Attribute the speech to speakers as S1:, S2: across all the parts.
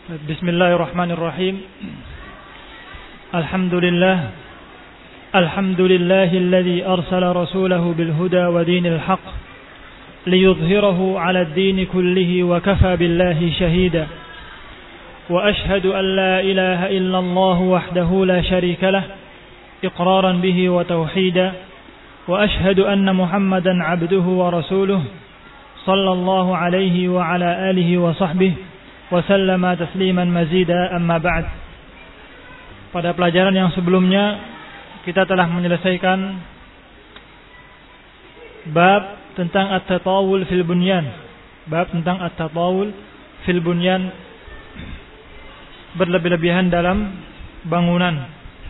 S1: Bismillahirrahmanirrahim. Alhamdulillahilladzi arsala rasulahu bil huda wa dinil haqq liyudhhirahu 'ala ad-din kullihi wa kafa billahi shahida. Wa ashhadu an la ilaha illallah wahdahu la sharika lah iqraran bihi wa tauhida. Wa ashhadu anna Muhammadan 'abduhu wa rasuluhu sallallahu alaihi wa ala alihi wa sahbihi wa sallama tasliman mazida, amma ba'd. Pada pelajaran yang sebelumnya kita telah menyelesaikan bab tentang at-tatawul fil bunyan. Bab tentang at-tatawul fil bunyan, berlebih-lebihan dalam bangunan.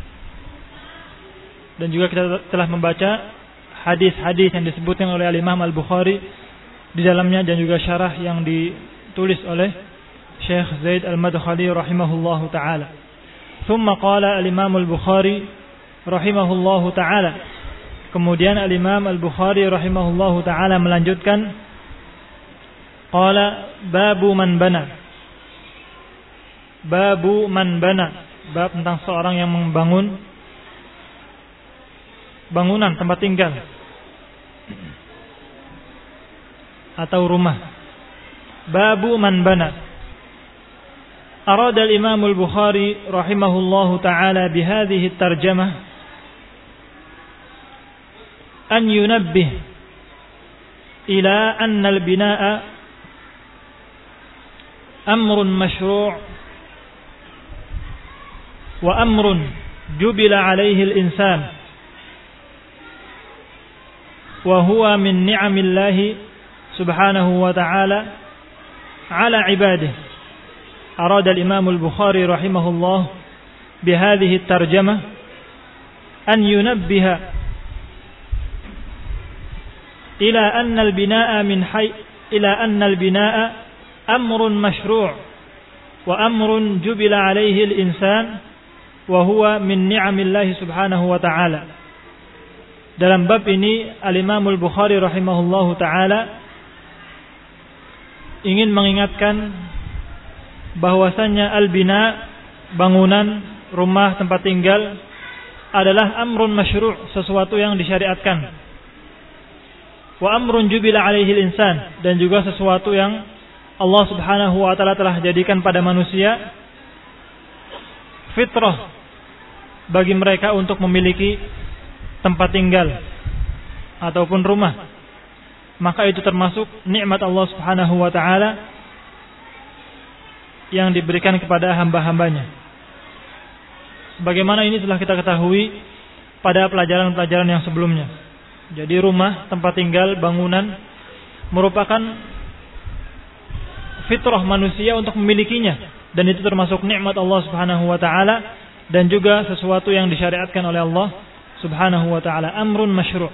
S1: Dan juga kita telah membaca hadis-hadis yang disebutkan oleh Al-Imam Al-Bukhari di dalamnya, dan juga syarah yang ditulis oleh Syekh Zaid Al-Madkhali rahimahullahu ta'ala. Thumma qala al-Imam Al-Bukhari rahimahullahu ta'ala. Kemudian al-Imam Al-Bukhari rahimahullahu ta'ala melanjutkan, qala babu man bana. Babu man bana, bab tentang seorang yang membangun bangunan tempat tinggal atau rumah. Babu man bana. أراد الإمام البخاري رحمه الله تعالى بهذه الترجمة أن ينبه إلى أن البناء أمر مشروع وأمر جبل عليه الإنسان، وهو من نعم الله سبحانه وتعالى على عباده. أراد الإمام البخاري رحمه الله بهذه الترجمة أن ينبه إلى أن البناء أمر مشروع وأمر جبل عليه الإنسان وهو من نعم الله سبحانه وتعالى. Dalam bab ini Al-Imam Al-Bukhari rahimahullahu ta'ala ingin mengingatkan bahwasanya al-bina, bangunan, rumah, tempat tinggal adalah amrun masyru', sesuatu yang disyariatkan. Wa amrun jubila alaihi al-insan, dan juga sesuatu yang Allah Subhanahu wa taala telah jadikan pada manusia fitrah bagi mereka untuk memiliki tempat tinggal ataupun rumah. Maka itu termasuk nikmat Allah Subhanahu wa taala yang diberikan kepada hamba-hambanya. Sebagaimana ini telah kita ketahui pada pelajaran-pelajaran yang sebelumnya. Jadi rumah, tempat tinggal, bangunan merupakan fitrah manusia untuk memilikinya, dan itu termasuk nikmat Allah Subhanahu wa taala, dan juga sesuatu yang disyariatkan oleh Allah Subhanahu wa taala, amrun masyru'.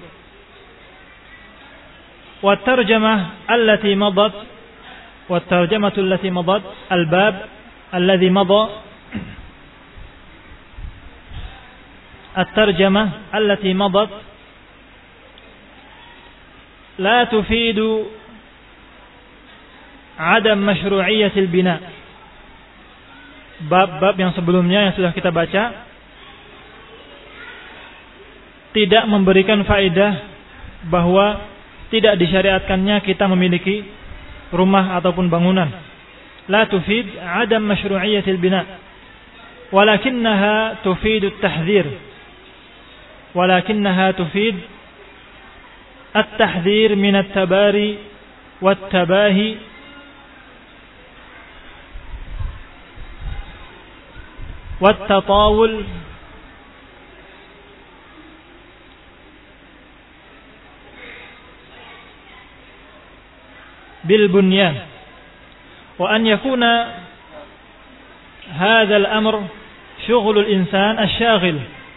S1: Wa tarjamah allati madat والترجمة التي مضت الباب الذي مضى الترجمة التي مضت لا تفيد عدم مشروعية البناء. Bab-bab yang sebelumnya yang sudah kita baca tidak memberikan faedah bahwa tidak disyariatkannya kita memiliki rumah ataupun bangunan. La tufid adam masyru'iyatil bina, walakinnaha tufid at-tahdhir, walakinnaha tufid at-tahdhir min at-tabari wat-tabahi wat-tatawul بالبنيان، وأن يكون هذا الأمر شغل الإنسان الشاغل.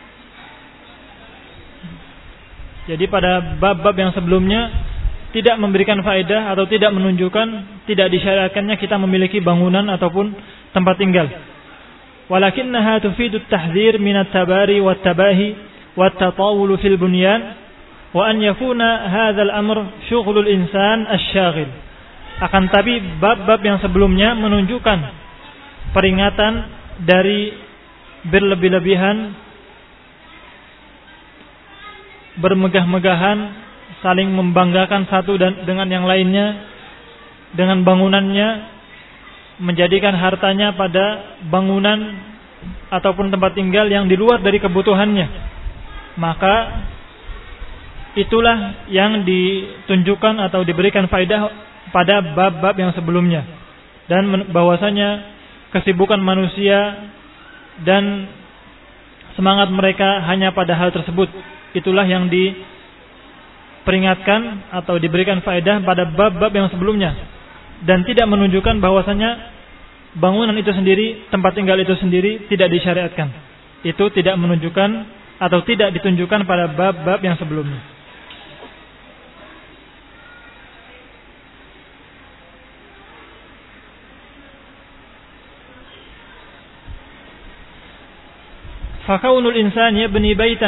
S1: Jadi pada bab-bab yang sebelumnya tidak memberikan faedah atau tidak menunjukkan tidak disyariatkannya kita memiliki bangunan ataupun tempat tinggal. Walakinnaha tufidu at-tahdhir min at-tabari wat-tabahi wat-tatawul fil bunyan, wa an yakuna hadzal amr syughlul insan asy-syaghil. Akan tapi bab-bab yang sebelumnya menunjukkan peringatan dari berlebih-lebihan, bermegah-megahan, saling membanggakan satu dengan yang lainnya, dengan bangunannya, menjadikan hartanya pada bangunan ataupun tempat tinggal yang di luar dari kebutuhannya. Maka itulah yang ditunjukkan atau diberikan faedah pada bab-bab yang sebelumnya, dan bahwasanya kesibukan manusia dan semangat mereka hanya pada hal tersebut. Itulah yang diperingatkan atau diberikan faedah pada bab-bab yang sebelumnya, dan tidak menunjukkan bahwasanya bangunan itu sendiri, tempat tinggal itu sendiri tidak disyariatkan. Itu tidak menunjukkan atau tidak ditunjukkan pada bab-bab yang sebelumnya. فكون الإنسان يبني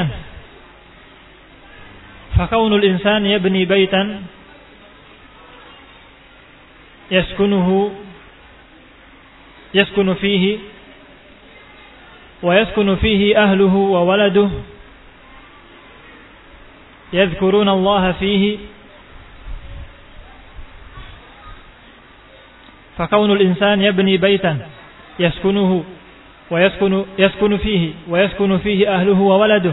S1: بيتا يسكن فيه ويسكن فيه أهله وولده يذكرون الله فيه. فكون الإنسان يبني بيتا يسكنه ويسكن فيه أهله وولده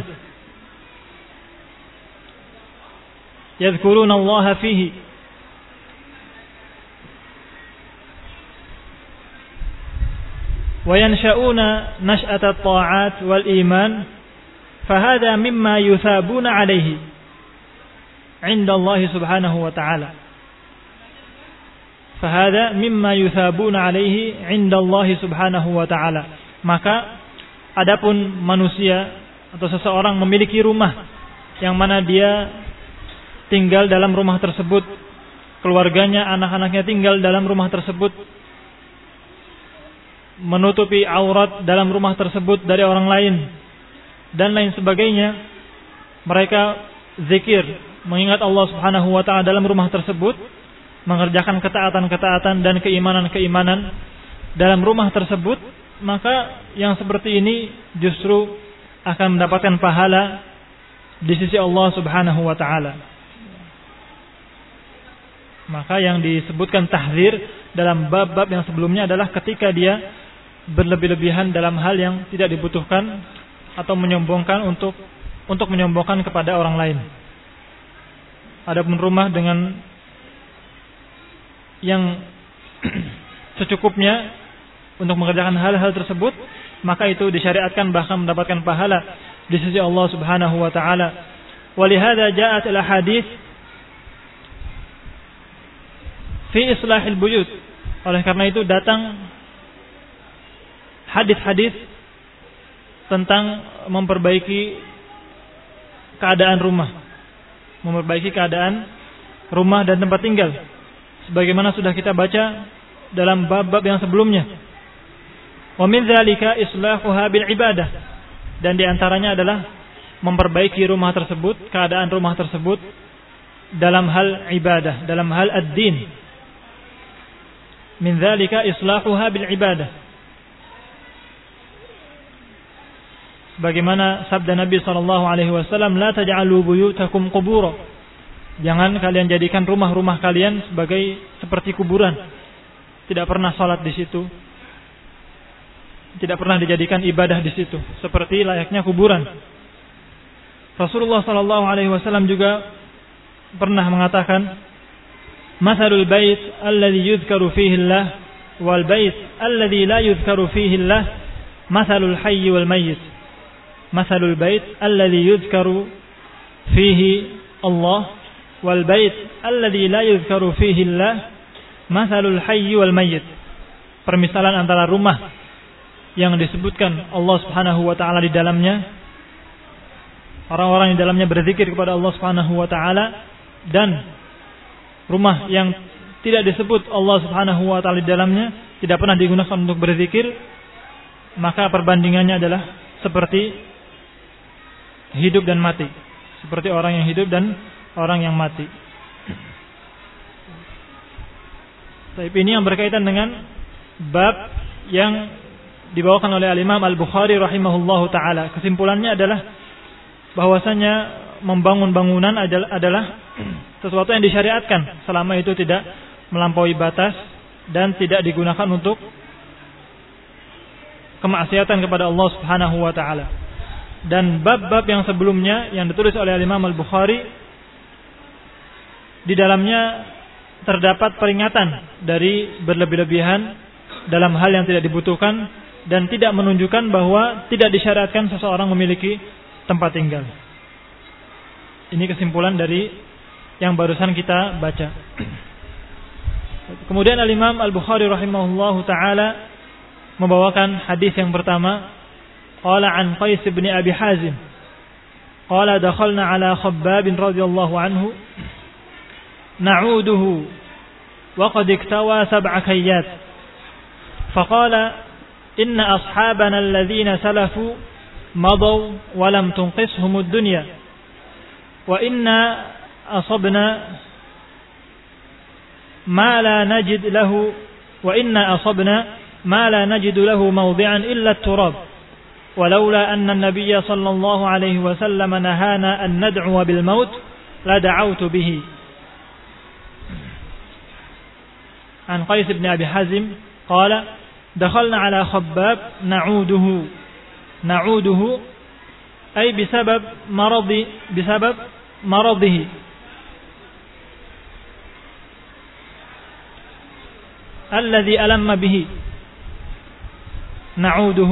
S1: يذكرون الله فيه وينشأون نشأة الطاعات والإيمان فهذا مما يثابون عليه عند الله سبحانه وتعالى. Maka adapun manusia atau seseorang memiliki rumah yang mana dia tinggal dalam rumah tersebut, keluarganya, anak-anaknya tinggal dalam rumah tersebut, menutupi aurat dalam rumah tersebut dari orang lain dan lain sebagainya. Mereka zikir, mengingat Allah Subhanahu wa taala dalam rumah tersebut, mengerjakan ketaatan-ketaatan dan keimanan-keimanan dalam rumah tersebut, maka yang seperti ini justru akan mendapatkan pahala di sisi Allah Subhanahu wa taala. Maka yang disebutkan tahdzir dalam bab-bab yang sebelumnya adalah ketika dia berlebih-lebihan dalam hal yang tidak dibutuhkan atau menyombongkan untuk menyombongkan kepada orang lain. Adapun rumah dengan yang secukupnya untuk mengerjakan hal-hal tersebut, maka itu disyariatkan, bahkan mendapatkan pahala di sisi Allah Subhanahu wa taala. Walihada ja'at al-hadits fi islahil buyut. Oleh karena itu datang hadis-hadis tentang memperbaiki keadaan rumah, memperbaiki keadaan rumah dan tempat tinggal, sebagaimana sudah kita baca dalam bab-bab yang sebelumnya. Wa min dzalika islahuha bil ibadah, dan di antaranya adalah memperbaiki rumah tersebut, keadaan rumah tersebut dalam hal ibadah, dalam hal ad-din. Min dzalika islahuha bil ibadah, bagaimana sabda Nabi sallallahu alaihi wasallam, la taj'alu buyutakum qubura, jangan kalian jadikan rumah-rumah kalian seperti kuburan, tidak pernah salat di situ, tidak pernah dijadikan ibadah di situ, seperti layaknya kuburan. Rasulullah sallallahu alaihi wasallam juga pernah mengatakan, "Matsalul bait alladzi yuzkaru fihi Allah wal bait alladzi la yuzkaru fihi Allah, matsalul hayy wal mayyit." Matsalul bait alladzi yuzkaru fihi Allah wal bait alladzi la yuzkaru fihi Allah, matsalul hayy wal mayyit. Permisalan antara rumah yang disebutkan Allah Subhanahu wa taala di dalamnya, orang-orang di dalamnya berzikir kepada Allah Subhanahu wa taala, dan rumah yang tidak disebut Allah Subhanahu wa taala di dalamnya, tidak pernah digunakan untuk berzikir, maka perbandingannya adalah seperti hidup dan mati, seperti orang yang hidup dan orang yang mati. Tapi ini yang berkaitan dengan bab yang dibawakan oleh Al-Imam Al-Bukhari rahimahullahu taala. Kesimpulannya adalah bahwasanya membangun bangunan adalah sesuatu yang disyariatkan selama itu tidak melampaui batas dan tidak digunakan untuk kemaksiatan kepada Allah Subhanahu wa taala. Dan bab-bab yang sebelumnya yang ditulis oleh Imam Al-Bukhari, di dalamnya terdapat peringatan dari berlebih-lebihan dalam hal yang tidak dibutuhkan dan tidak menunjukkan bahwa tidak disyariatkan seseorang memiliki tempat tinggal. Ini kesimpulan dari yang barusan kita baca. Kemudian Al-Imam Al-Bukhari rahimahullahu taala membawakan hadis yang pertama, qala an Qais bin Abi Hazim qala dakhalna ala Khabbab radhiyallahu anhu na'uduhu wa qad iktawa sab'a kayyat faqala inna ashabana alladhina salafu madaw wa lam tunqishum ad-dunya wa inna asabna ma la najid lahu wa inna asabna ma la najid lahu mawdi'an illa at-turab ولولا أن النبي صلى الله عليه وسلم نهانا أن ندعو بالموت لدعوت به. عن قيس بن أبي حازم قال دخلنا على خباب نعوده أي بسبب مرضه الذي ألم به نعوده.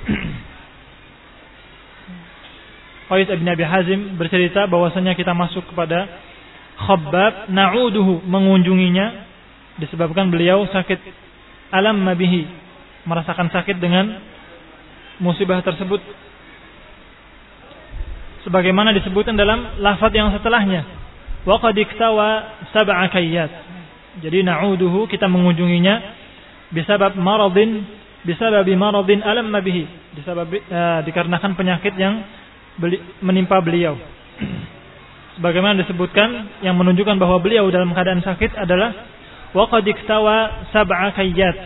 S1: Qais bin Abi Hazim bercerita bahwasanya kita masuk kepada Khabbab, na'uduhu, mengunjunginya disebabkan beliau sakit, alamma bihi, merasakan sakit dengan musibah tersebut, sebagaimana disebutkan dalam lafaz yang setelahnya, wa qad iktawa sab'a kayyat. Jadi na'uduhu, kita mengunjunginya bisababi maradin alamma bihi, dikarenakan penyakit yang menimpa beliau. Sebagaimana disebutkan yang menunjukkan bahwa beliau dalam keadaan sakit adalah wa qad iktawa sab'a kayyat,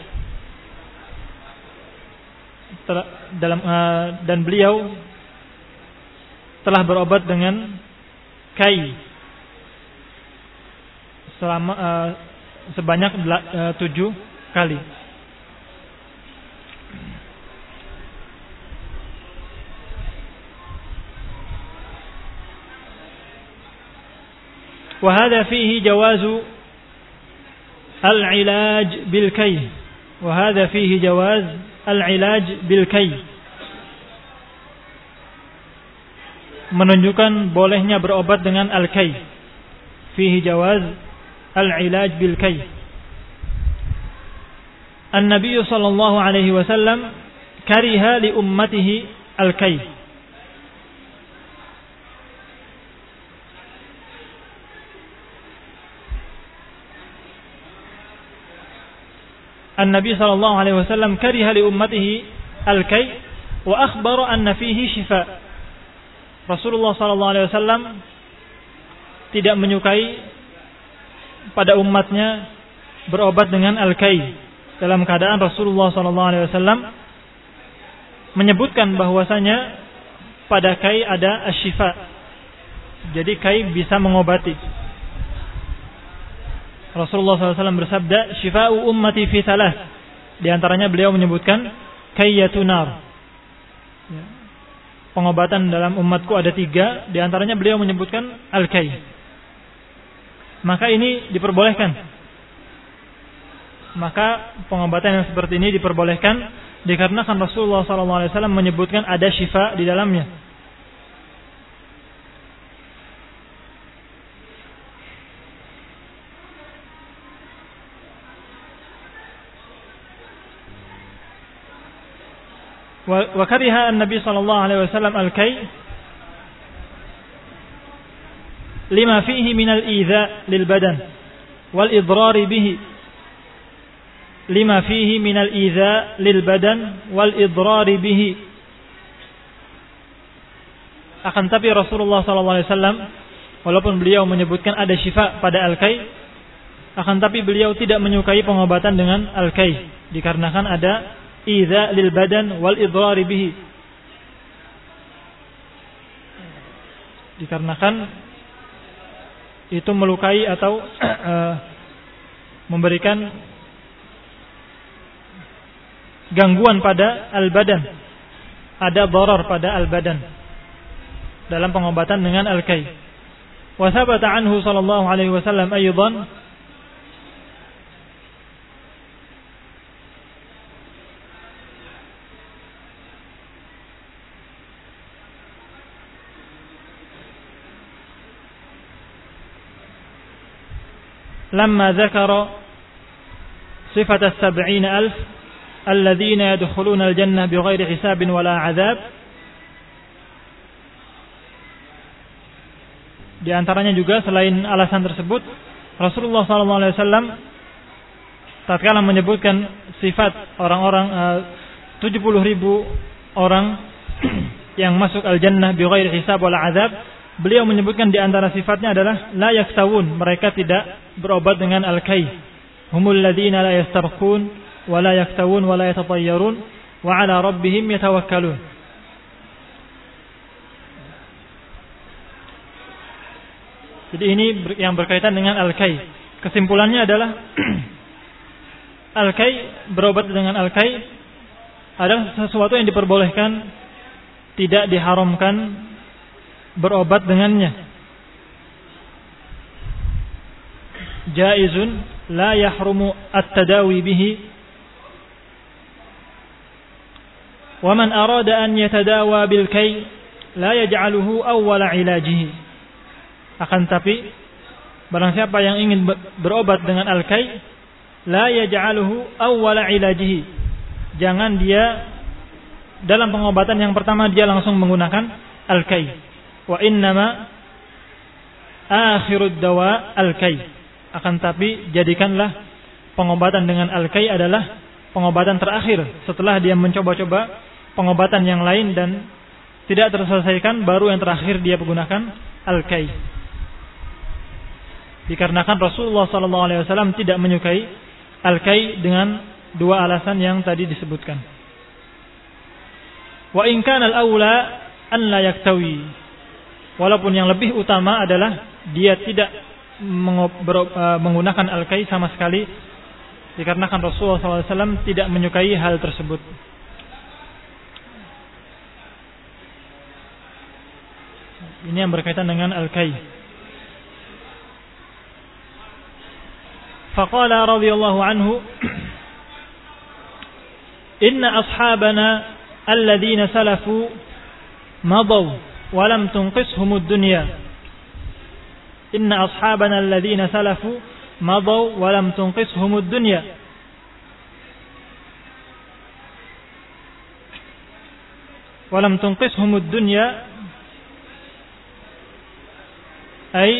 S1: dan beliau telah berobat dengan kai selama sebanyak 7 kali. وهذا فيه جواز العلاج بالكي menunjukkan bolehnya berobat dengan al-kay. Fihi jawaz al-ilaj bil-kay. An-Nabi sallallahu alaihi wasallam kariha li ummatihi al-kay. An-Nabi sallallahu alaihi wasallam kariha li ummatihi al-kay wa akhbara anna fihi shifa. Rasulullah sallallahu alaihi wasallam tidak menyukai pada umatnya berobat dengan al-kay, dalam keadaan Rasulullah sallallahu alaihi wasallam menyebutkan bahwasanya pada kay ada asy-syifa. Jadi kay bisa mengobati. Rasulullah SAW bersabda, "Syifa'u ummati fi thalath." Di antaranya beliau menyebutkan kayyatun nar. Pengobatan dalam umatku ada 3, di antaranya beliau menyebutkan al-kay. Maka ini diperbolehkan. Maka pengobatan yang seperti ini diperbolehkan dikarenakan Rasulullah SAW menyebutkan ada syifa di dalamnya. وكره النبي صلى الله عليه وسلم الكي لما فيه من الإيذاء للبدن والإضرار به Akan tapi Rasulullah SAW walaupun beliau menyebutkan ada syifa pada al-kay, akan tapi beliau tidak menyukai pengobatan dengan al-kay dikarenakan ada idza lil badan wal idrar bihi. Dikarenakan itu melukai atau memberikan gangguan pada al-badan. Ada darar pada al-badan dalam pengobatan dengan al-kay. Wa thabata anhu sallallahu alaihi wasallam aidan لما ذكر صفة 70,000 الذين يدخلون الجنة بغير حساب ولا عذاب. Di antaranya juga selain alasan tersebut, Rasulullah SAW tatkala menyebutkan sifat orang-orang 70,000 orang yang masuk al-jannah bighairi hisab wala azab, beliau menyebutkan di antara sifatnya adalah la yaktawun, mereka tidak berobat dengan al-kay. Humul ladzina la yastarqun wa la yaktawun wa la yatatayyarun wa ala rabbihim yatawakkalun. Jadi ini yang berkaitan dengan al-kay. Kesimpulannya adalah al-kay, berobat dengan al-kay adalah sesuatu yang diperbolehkan, tidak diharamkan berobat dengannya. Jaizun la yahrumu at-tadawi bihi. Wa man arada an yatadawa bil kay la yaj'aluhu awwala ilajihi. Akan tapi barang siapa yang ingin berobat dengan al-kay, la yaj'aluhu awwala ilajihi. Jangan dia dalam pengobatan yang pertama dia langsung menggunakan al-kay. Wa innama akhirud dawa al-kay. Akan tapi jadikanlah pengobatan dengan al-kay adalah pengobatan terakhir. Setelah dia mencoba-coba pengobatan yang lain dan tidak terselesaikan, baru yang terakhir dia menggunakan al-kay. Dikarenakan Rasulullah SAW tidak menyukai al-kay dengan dua alasan yang tadi disebutkan. Wa in kana al-aula an la yaktawi. Walaupun yang lebih utama adalah dia tidak menggunakan al-kay sama sekali, dikarenakan Rasulullah SAW tidak menyukai hal tersebut. Ini yang berkaitan dengan al-kay. فقال رضي الله عنه إن أصحابنا الذين سلفوا مضوا ولم تنقصهم الدنيا إن أصحابنا الذين سلفوا مضوا ولم تنقصهم الدنيا. ولم تنقصهم الدنيا أي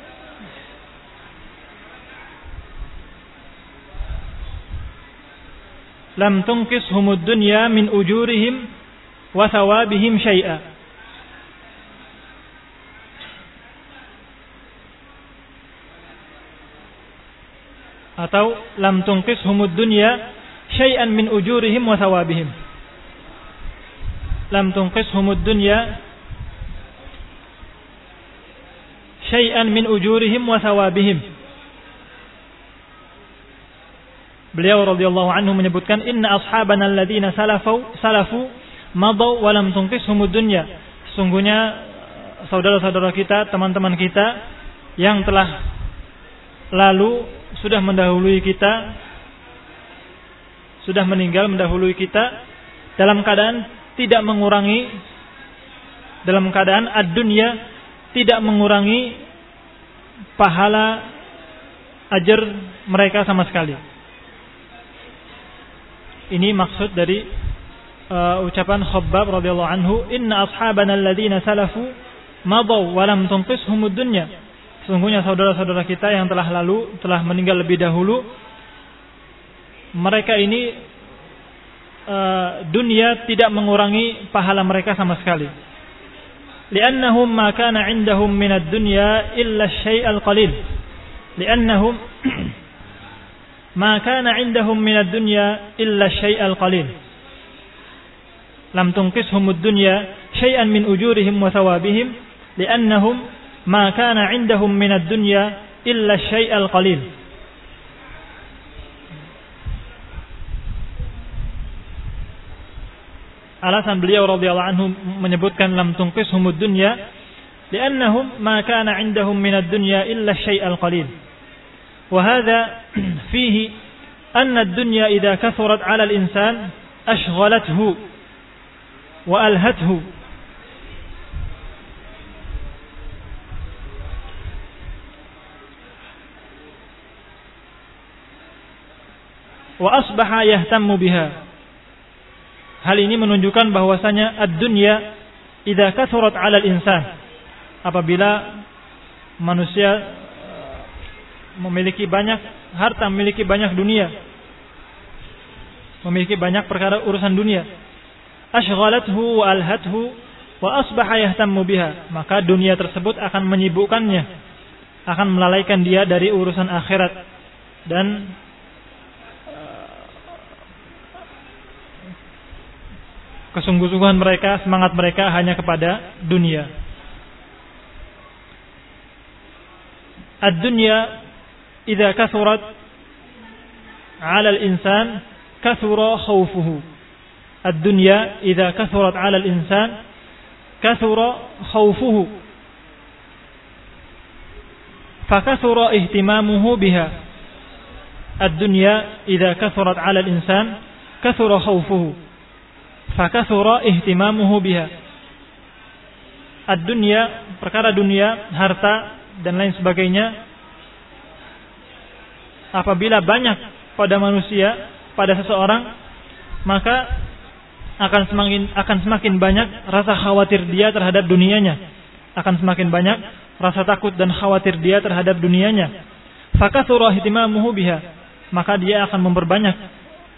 S1: lam tunqishumud dunya min ujurihim wa thawabihim syai'a. Atau lam tunqishumud dunya syai'an min ujurihim wa thawabihim. Lam tunqishumud dunya syai'an min ujurihim wa thawabihim. Beliau radhiyallahu anhu menyebutkan inna ashabana alladzina salafu madaw wa lam tunqishumud dunya. Sesungguhnya saudara-saudara kita, teman-teman kita yang telah lalu sudah mendahului kita, sudah meninggal mendahului kita, dalam keadaan tidak mengurangi, dalam keadaan ad-dunya tidak mengurangi pahala ajar mereka sama sekali. Ini maksud dari ucapan Khabbab radhiyallahu anhu, inna ashabana alladzina salafu madaw wa lam tunqishumud dunya. Sesungguhnya saudara-saudara kita yang telah lalu, telah meninggal lebih dahulu, mereka ini dunia tidak mengurangi pahala mereka sama sekali. Li'annahum ma kana 'indahum minad dunya illa asy-syai'al qalil. Li'annahum ma kana 'indahum minad dunya illa syai'al qalil. lam tunqishumud dunya syai'an min ujurihim wa thawabihim li'annahum ma kana 'indahum minad dunya illa syai'al qalil. Alasan beliau radhiyallahu anhu menyebutkan lam tunqishumud dunya li'annahum ma kana 'indahum minad dunya illa syai'al qalil. Wa hadha fihi anna ad-dunya idza kathurat 'ala al-insan ashghalathu wa alhathu wa asbaha yahtammu biha. Hal ini menunjukkan bahwasanya ad-dunya idza kathurat 'ala al-insan, apabila manusia memiliki banyak harta, memiliki banyak dunia, memiliki banyak perkara urusan dunia, ashghalathu wa alhathu wa asbaha yahtammu biha, maka dunia tersebut akan menyibukkannya, akan melalaikan dia dari urusan akhirat, dan kesungguh-sungguhan mereka, semangat mereka hanya kepada dunia. Ad-dunya idza kathurat 'ala al-insan kathura khawfuhu. Ad-dunya idza kathurat 'ala al-insan kathura khawfuhu. Fakathura ihtimamuhu biha. Ad-dunya idza kathurat 'ala al-insan kathura khawfuhu. Fakathura ihtimamuhu biha. Ad-dunya, perkara dunia, harta dan lain sebagainya, apabila banyak pada manusia, pada seseorang, maka akan semakin banyak rasa khawatir dia terhadap dunianya, akan semakin banyak rasa takut dan khawatir dia terhadap dunianya. Fakathura ihtimamuhu biha, maka dia akan memperbanyak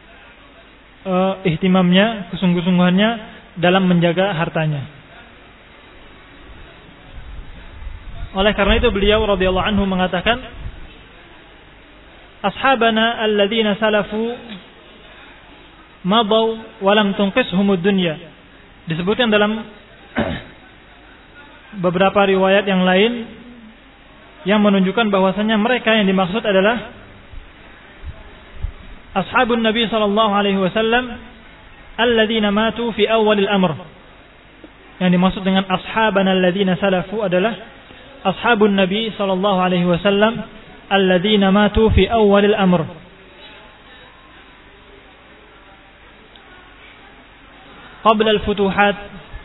S1: ihtimamnya, kesungguh-sungguhannya dalam menjaga hartanya. Oleh karena itu beliau radhiyallahu anhu mengatakan, ashabana alladzina salafu madaw wa lam tunqishumud dunya. Disebutkan dalam beberapa riwayat yang lain yang menunjukkan bahwasanya mereka yang dimaksud adalah ashabun Nabi sallallahu alaihi wasallam alladzina matu fi awalil amr. Yang dimaksud dengan ashabana alladzina salafu adalah ashabun Nabi sallallahu alaihi wasallam alladzina matu fi awalil amr. Qabla al-futuhat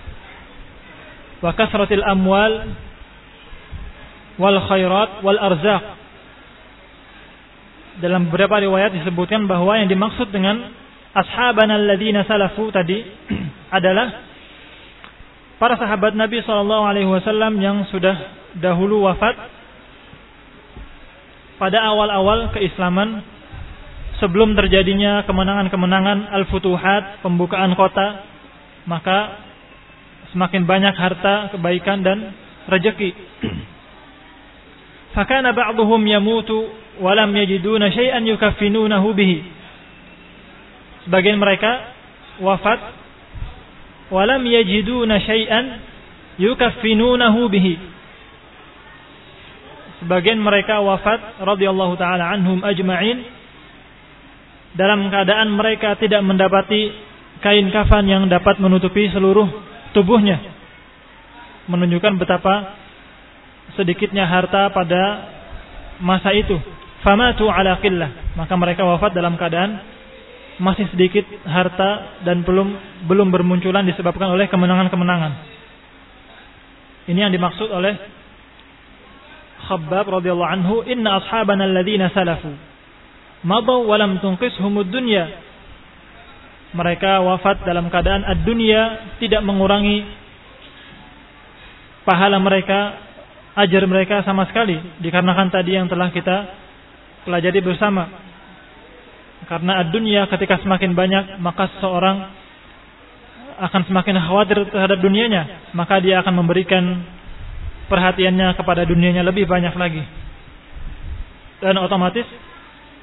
S1: wa kasratil amwal wal khairat wal arzaq. Dalam beberapa riwayat disebutkan bahwa yang dimaksud dengan ashabana alladzina salafu tadi adalah para sahabat Nabi SAW yang sudah dahulu wafat pada awal-awal keislaman, sebelum terjadinya kemenangan-kemenangan al-futuhat, pembukaan kota, maka semakin banyak harta, kebaikan dan rezeki. Fakana ba'dhum yamutu walam yajiduna syai'an yukaffinunahu bihi. Sebagian mereka wafat walam yajiduna syai'an yukaffinunahu bihi. Sebagian mereka wafat radhiyallahu taala anhum ajma'in dalam keadaan mereka tidak mendapati kain kafan yang dapat menutupi seluruh tubuhnya, menunjukkan betapa sedikitnya harta pada masa itu. Famatu ala qillah, maka mereka wafat dalam keadaan masih sedikit harta dan belum bermunculan disebabkan oleh kemenangan-kemenangan. Ini yang dimaksud oleh Khabbab radhiyallahu anhu, inna ashabana alladzina salafu madaw wa lam tunqishumud dunya. Mereka wafat dalam keadaan ad-dunya tidak mengurangi pahala mereka, ajar mereka sama sekali, dikarenakan tadi yang telah kita pelajari bersama. Karena ad-dunya ketika semakin banyak, maka seseorang akan semakin khawatir terhadap dunianya, maka dia akan memberikan perhatiannya kepada dunianya lebih banyak lagi, dan otomatis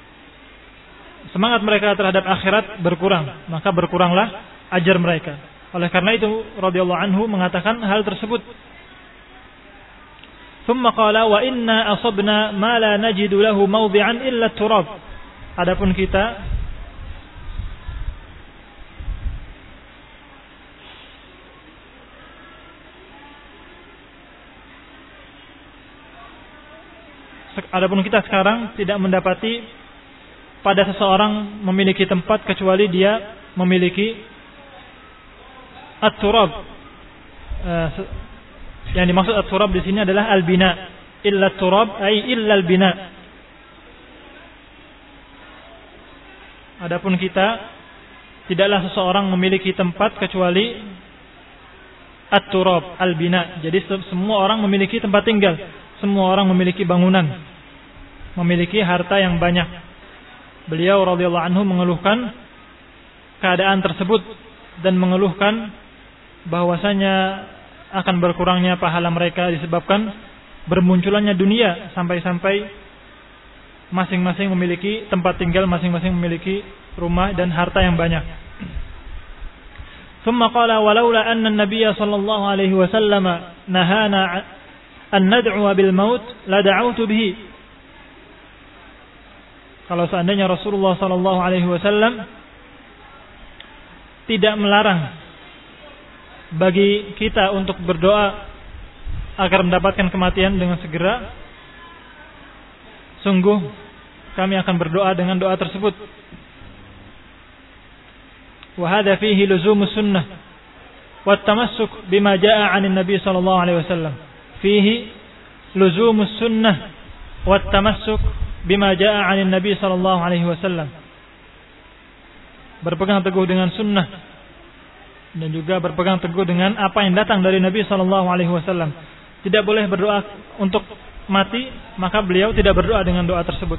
S1: semangat mereka terhadap akhirat berkurang, maka berkuranglah ajar mereka. Oleh karena itu radhiyallahu anhu mengatakan hal tersebut. Thumma qala wa inna asabna ma la najidu lahu mawdi'an illa turab. Adapun kita sekarang tidak mendapati pada seseorang memiliki tempat kecuali dia memiliki at-turab. Yang dimaksud at-turab di sini adalah al-bina. Illa at-turab ay illa al-bina. Adapun kita tidaklah seseorang memiliki tempat kecuali at-turab, al-bina. Jadi semua orang memiliki tempat tinggal, semua orang memiliki bangunan, memiliki harta yang banyak. Beliau radhiyallahu anhu mengeluhkan keadaan tersebut dan mengeluhkan bahwasanya akan berkurangnya pahala mereka disebabkan bermunculannya dunia, sampai-sampai masing-masing memiliki tempat tinggal, masing-masing memiliki rumah dan harta yang banyak. Thumma qala walaula anna an-nabiy sallallahu alaihi wasallam nahana an nad'u bil maut la da'awtu bihi. Kalau seandainya Rasulullah sallallahu alaihi wasallam tidak melarang bagi kita untuk berdoa agar mendapatkan kematian dengan segera, sungguh kami akan berdoa dengan doa tersebut. Wa hadha fihi luzumus sunnah wa tamassuk bima jaa 'anil nabi sallallahu alaihi wasallam. Fihi luzumus sunnah wa tamassuk bima jaa 'anil nabi sallallahu alaihi wasallam. Berpegang teguh dengan sunnah dan juga berpegang teguh dengan apa yang datang dari Nabi sallallahu alaihi wasallam. Tidak boleh berdoa untuk mati, maka beliau tidak berdoa dengan doa tersebut.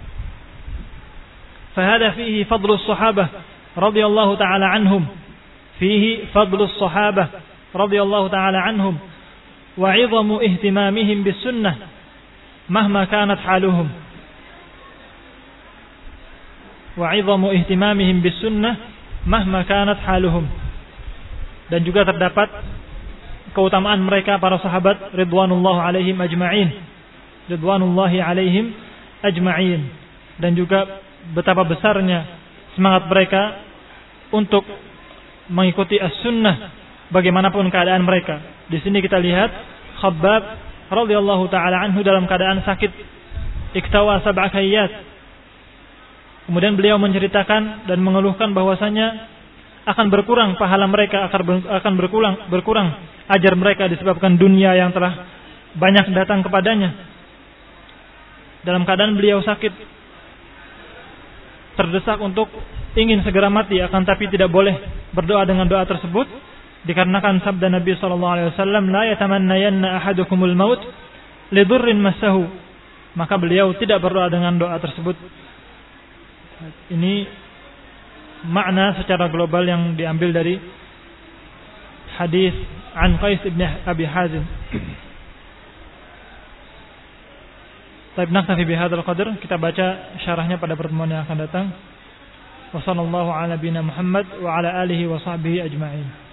S1: Fahada fihi fadlus sahabah radhiyallahu taala anhum. Fihi fadlus sahabah radhiyallahu taala anhum wa 'idhamu ihtimamihim bis sunnah mahma kanat haluhum. Wa 'idhamu ihtimamihim bis sunnah mahma kanat haluhum. Dan juga terdapat keutamaan mereka para sahabat ridwanullahi alaihim ajma'in. Ridwanullahi alaihim ajma'in. Dan juga betapa besarnya semangat mereka untuk mengikuti as-sunnah bagaimanapun keadaan mereka. Di sini kita lihat Khabbab radhiyallahu taala anhu dalam keadaan sakit, iktawa sab'a kayyat. Kemudian beliau menceritakan dan mengeluhkan bahwasanya akan berkurang pahala mereka, akan berkurang ajar mereka disebabkan dunia yang telah banyak datang kepadanya. Dalam keadaan beliau sakit, terdesak untuk ingin segera mati, akan tapi tidak boleh berdoa dengan doa tersebut dikarenakan sabda Nabi sallallahu alaihi wasallam, la yatamannayanna ahadukumul maut lidurrin massahu. Maka beliau tidak berdoa dengan doa tersebut. Ini makna secara global yang diambil dari hadis an Qais ibn Abi Hazim. Baik, naktafi bihadzal qadar. Kita baca syarahnya pada pertemuan yang akan datang. Wassallallahu ala nabiyina Muhammad wa ala alihi wa sahbihi ajma'in.